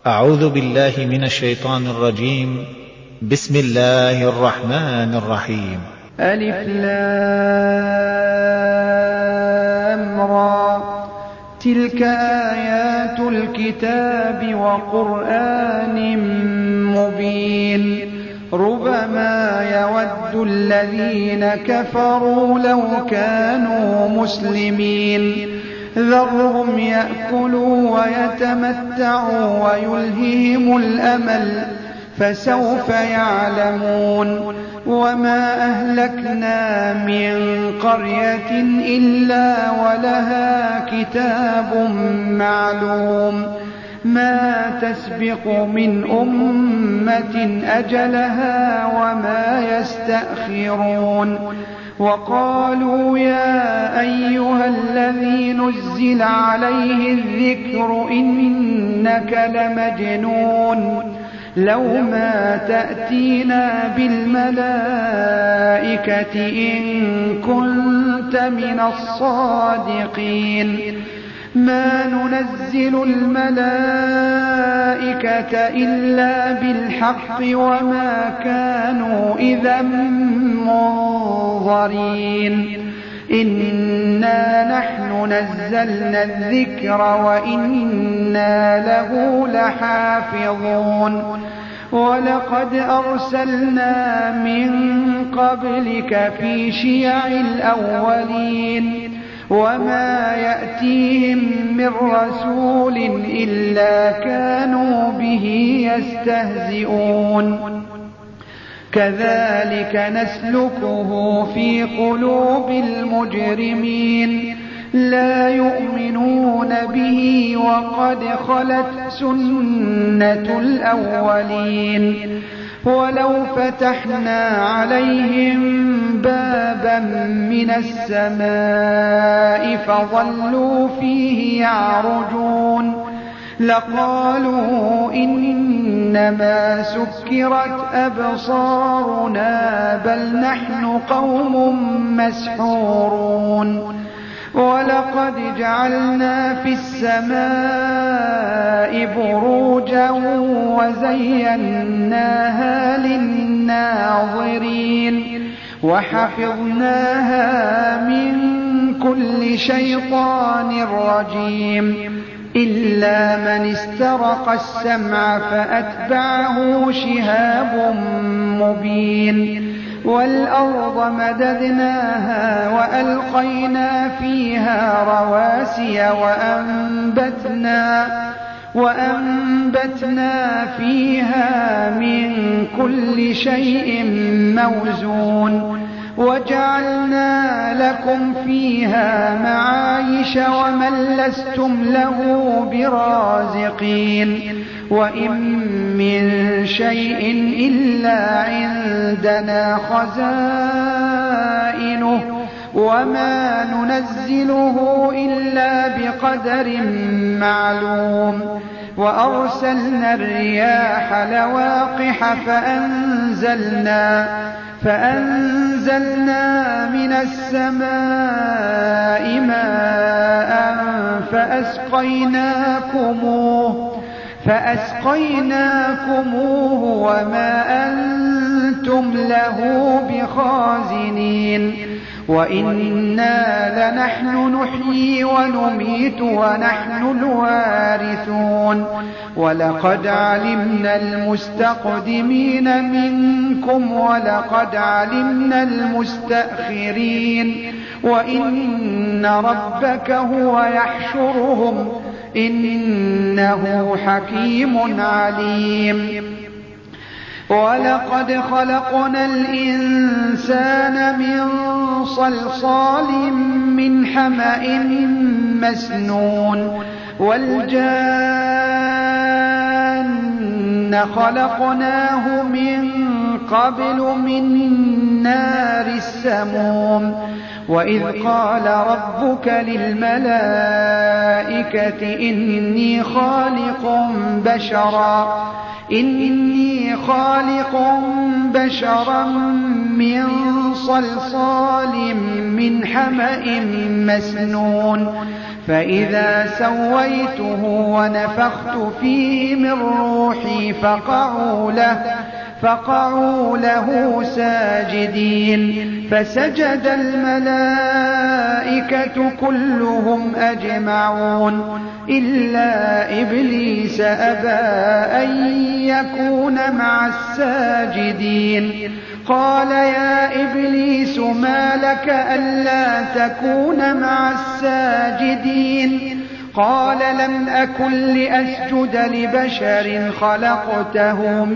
أعوذ بالله من الشيطان الرجيم. بسم الله الرحمن الرحيم. ألف لام را تلك آيات الكتاب وقرآن مبين ربما يود الذين كفروا لو كانوا مسلمين ذرهم يأكلوا ويتمتعوا ويلههم الأمل فسوف يعلمون وما أهلكنا من قرية إلا ولها كتاب معلوم ما تسبق من أمة أجلها وما يستأخرون وقالوا يا أيها الذي نزل عليه الذكر إنك لمجنون لو ما تأتينا بالملائكة إن كنت من الصادقين ما ننزل الملائكة إلا بالحق وما كانوا إذا منظرين إنا نحن نزلنا الذكر وإنا له لحافظون ولقد أرسلنا من قبلك في شيع الأولين وما يأتيهم من رسول إلا كانوا به يستهزئون كذلك نسلكه في قلوب المجرمين لا يؤمنون به وقد خلت سنة الأولين ولو فتحنا عليهم بابا من السماء فظلوا فيه يعرجون لقالوا إنما سكرت أبصارنا بل نحن قوم مسحورون ولقد جعلنا في السماء بروجا وزيناها للناظرين وحفظناها من كل شيطان رجيم إلا من استرق السمع فأتبعه شهاب مبين والأرض مددناها وألقينا فيها رواسي وأنبتنا فيها من كل شيء موزون وجعلنا لكم فيها معايش ومن لستم له برازقين وإن من شيء إلا عندنا خزائنه وما ننزله إلا بقدر معلوم وأرسلنا الرياح لواقح فأنزلنا من السماء ماء فأسقيناكموه وما أنتم له بخازنين وإنا لنحن نحيي ونميت ونحن الوارثون ولقد علمنا المستقدمين منكم ولقد علمنا المستأخرين وإن ربك هو يحشرهم إنه حكيم عليم ولقد خلقنا الإنسان من صلصال من حمأ مسنون والجان خلقناه من قبل من نار السموم وإذ قال ربك للملائكة إني خالق بشرا من صلصال من حمأ مسنون فإذا سويته ونفخت فيه من روحي فقعوا له ساجدين فسجد الملائكة كلهم أجمعون إلا إبليس أبى أن يكون مع الساجدين قال يا إبليس ما لك ألا تكون مع الساجدين قال لم أكن لأسجد لبشر خلقته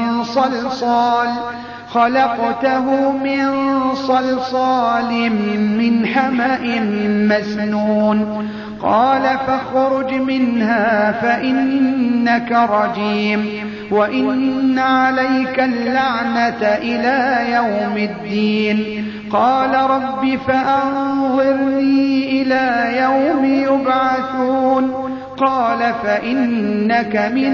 من صلصال من حمأ مسنون قال فاخرج منها فإنك رجيم وإن عليك اللعنة إلى يوم الدين قال رب فأنظرني إلى يوم يبعثون قال فإنك من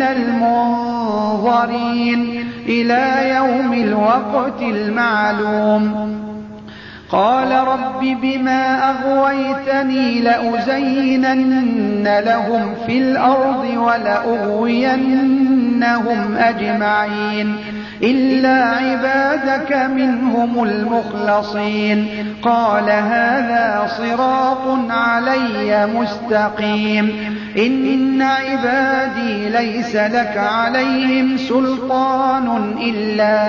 المنظرين إلى يوم الوقت المعلوم قال رب بما أغويتني لأزينن لهم في الأرض ولأغوينهم أجمعين إلا عبادك منهم المخلصين قال هذا صراط علي مستقيم إن عبادي ليس لك عليهم سلطان إلا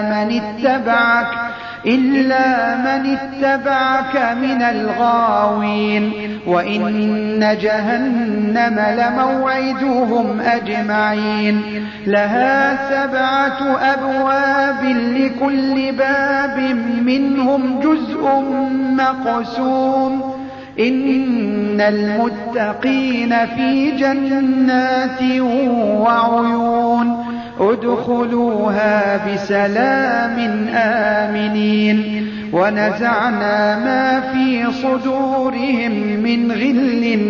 من اتبعك من الغاوين وإن جهنم لموعدهم أجمعين لها 7 أبواب لكل باب منهم جزء مقسوم إن المتقين في جنات وعيون ادخلوها بسلام آمنين ونزعنا ما في صدورهم من غل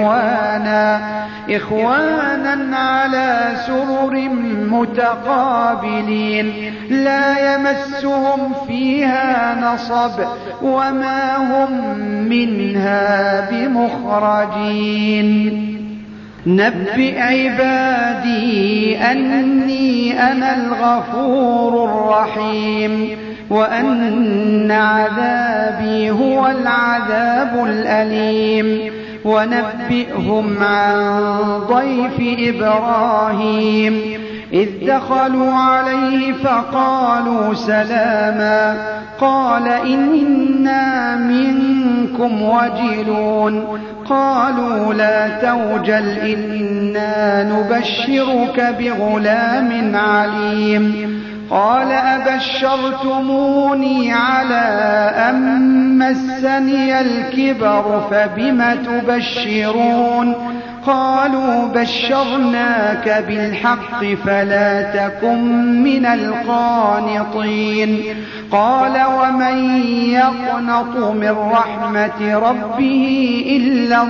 إخوانا على سرر متقابلين لا يمسهم فيها نصب وما هم منها بمخرجين نبئ عبادي أني أنا الغفور الرحيم وأن عذابي هو العذاب الأليم ونبئهم عن ضيف إبراهيم إذ دخلوا عليه فقالوا سلاما قال إنا منكم وجلون قالوا لا توجل إنا نبشرك بغلام عليم قال أبشرتموني على أن مسني الكبر فبم تبشرون قالوا بشرناك بالحق فلا تكن من القانطين قال ومن يقنط من رحمة ربه إلا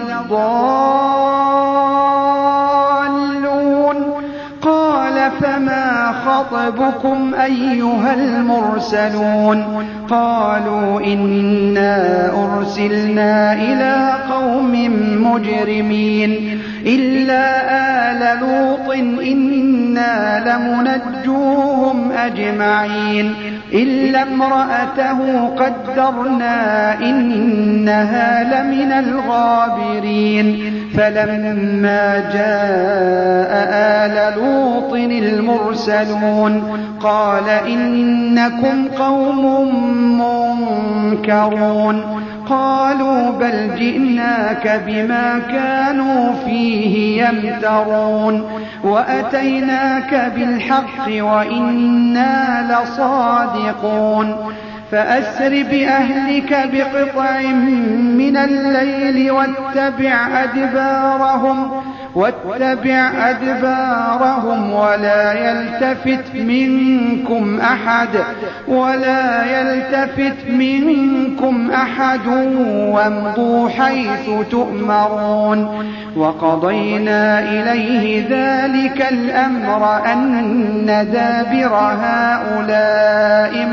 الضالون قال فما خطبكم أيها المرسلون قالوا إنا أرسلنا إلى قوم مجرمين إلا آل لوط إنا لمنجوهم أجمعين إلا امرأته قدرنا إنها لمن الغابرين فلما جاء آل لوط المرسلون قال إنكم قوم منكرون قالوا بل جئناك بما كانوا فيه يمترون وأتيناك بالحق وإنا لصادقون فأسر بأهلك بقطع من الليل واتبع أدبارهم واتبع أدبارهم ولا يلتفت منكم أحد وامضوا حيث تؤمرون وقضينا إليه ذلك الأمر أن دابر هؤلاء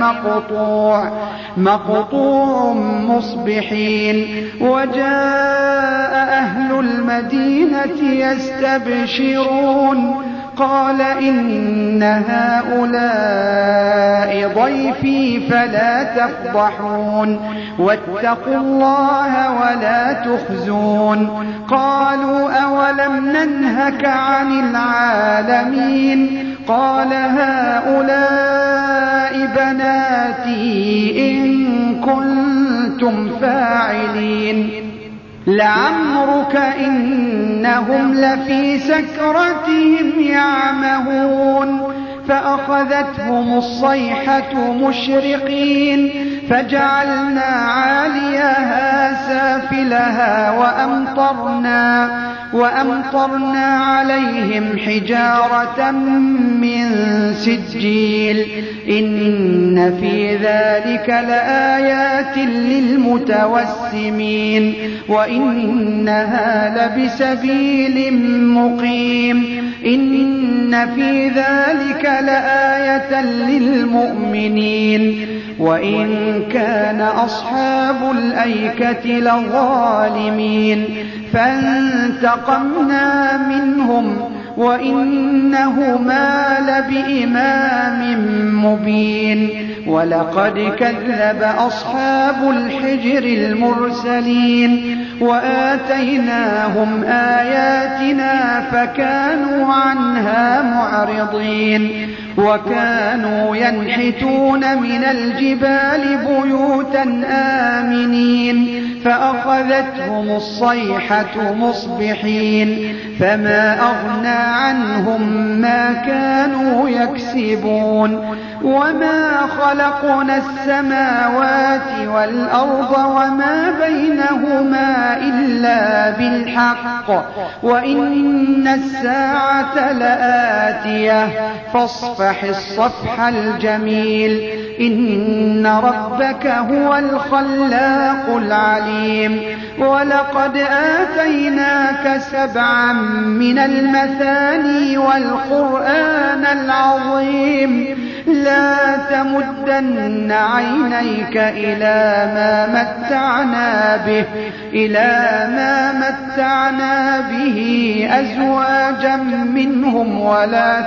مقطوع مصبحين وجاء أهل المدينة يستبشرون قال إن هؤلاء ضيفي فلا تفضحون واتقوا الله ولا تخزون قالوا أولم ننهك عن العالمين قال هؤلاء بناتي إن كنتم فاعلين لعمرك إنهم لفي سكرتهم يعمهون فأخذتهم الصيحة مشرقين فجعلنا عاليها سافلها وأمطرنا عليهم حجارة من سجيل إن في ذلك لآيات للمتوسمين وإنها لبسبيل مقيم إن في ذلك لآية للمؤمنين وإن كان أصحاب الأيكة لظالمين فانتقمنا منهم وإنهما لبإمام مبين ولقد كذب أصحاب الحجر المرسلين وآتيناهم آياتنا فكانوا عنها معرضين وكانوا ينحتون من الجبال بيوتا آمنين فأخذتهم الصيحة مصبحين فما أغنى عنهم ما كانوا يكسبون وما خلقنا السماوات والأرض وما بينهما إلا بالحق وإن الساعة لآتية فاصفح الصفح الجميل إن ربك هو الخلاق العليم ولقد آتيناك 7 من المثاني والقرآن العظيم لا تمدن عينيك إلى ما متعنا به أزواجا منهم ولا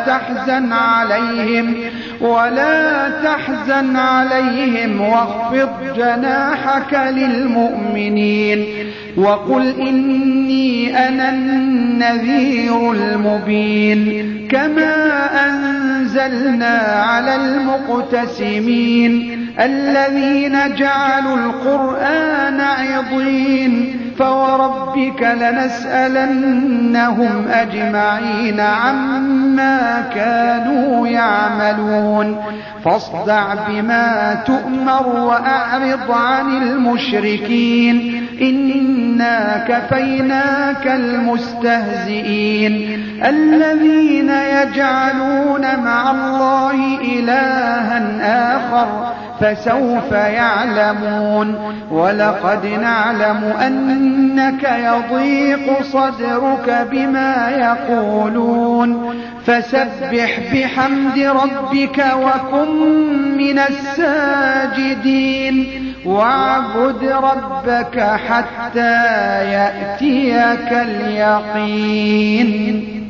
تحزن عليهم واخفض جناحك للمؤمنين وقل إني أنا النذير المبين كما أنزلنا على المقتسمين الذين جعلوا القرآن عضين فوربك لنسألنهم أجمعين عما كانوا يعملون فاصدع بما تؤمر وأعرض عن المشركين إنا كفيناك المستهزئين الذين يجعلون مع الله إلها آخر فسوف يعلمون ولقد نعلم أنك يضيق صدرك بما يقولون فسبح بحمد ربك وكن من الساجدين واعبد ربك حتى يأتيك اليقين.